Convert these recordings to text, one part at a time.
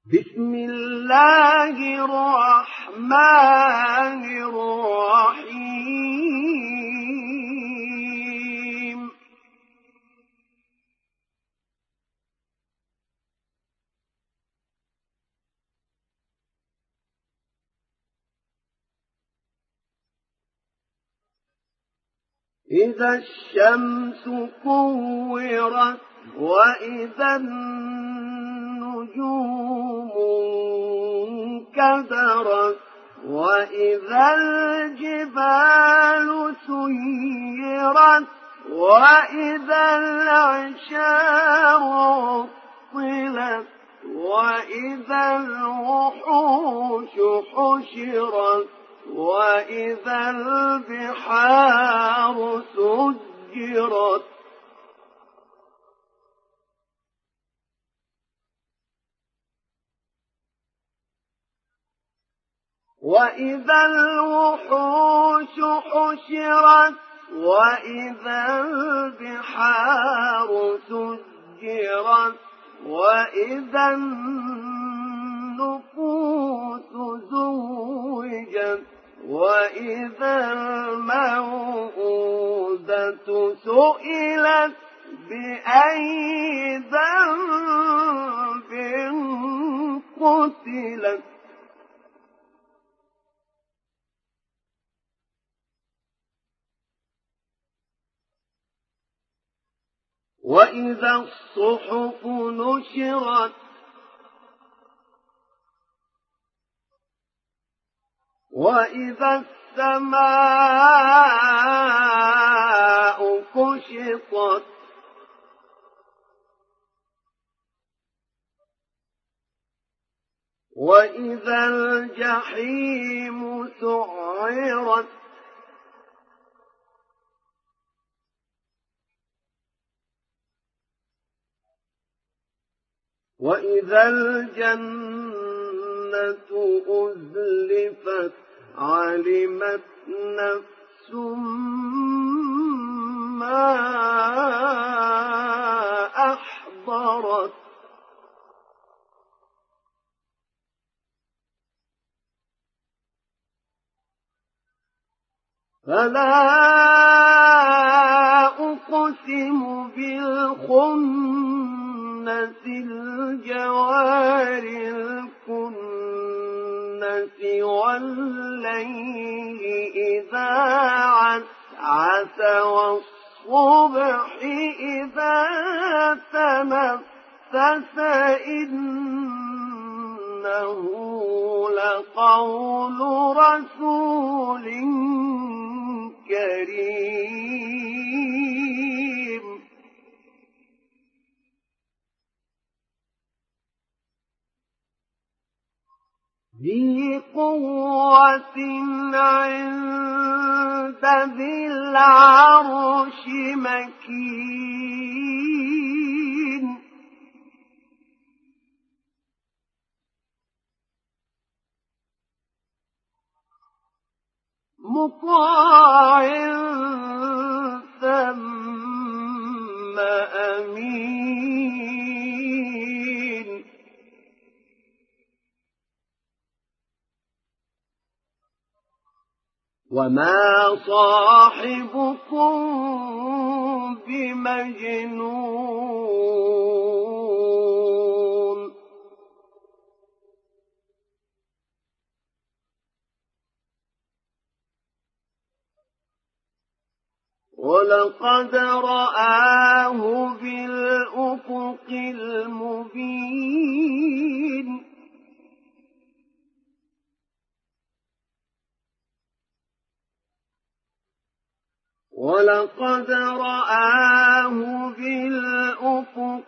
بسم الله الرحمن الرحيم إذا الشمس كورت وإذا النجوم انكدرت وإذا الجبال سيرت وإذا العشار عطلت وإذا الوحوش حشرت وإذا البحار سجرت وإذا الوحوش حشرت وإذا البحار سجرت وإذا النفوس زوجت وإذا الموءودة سئلت بأي ذنب قتلت وإذا الصحف نشرت وإذا السماء كشطت وإذا الجحيم سعرت وإذا الجنة أزلفت علمت نفس ما أحضرت فلا أقسم بالخنس الجوار الكنس والليل إذا عسعس والصبح إذا تنفس إنه لقول رسول كريم ذي قوة عند ذي العرش مكين مطاع ثم أمين وما صاحبكم بمجنون ولقد رآه بالأفق المبين ولقد رآه بالأفق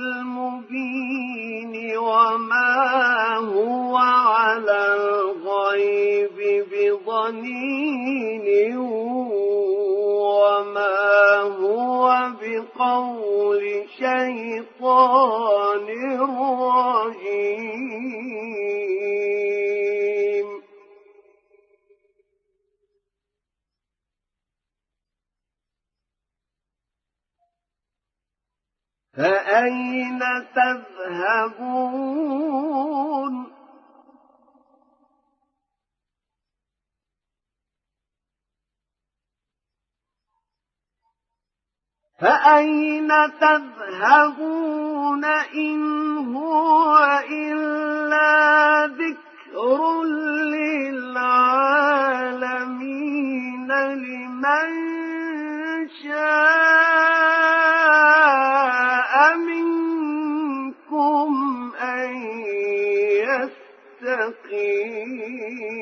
المبين وما هو على الغيب بضنين وما هو بقول شيطان رجيم فأين تذهبون فأين تذهبون إن هو إلا ذكر للعالمين لمن شاء منكم أن يستقيم.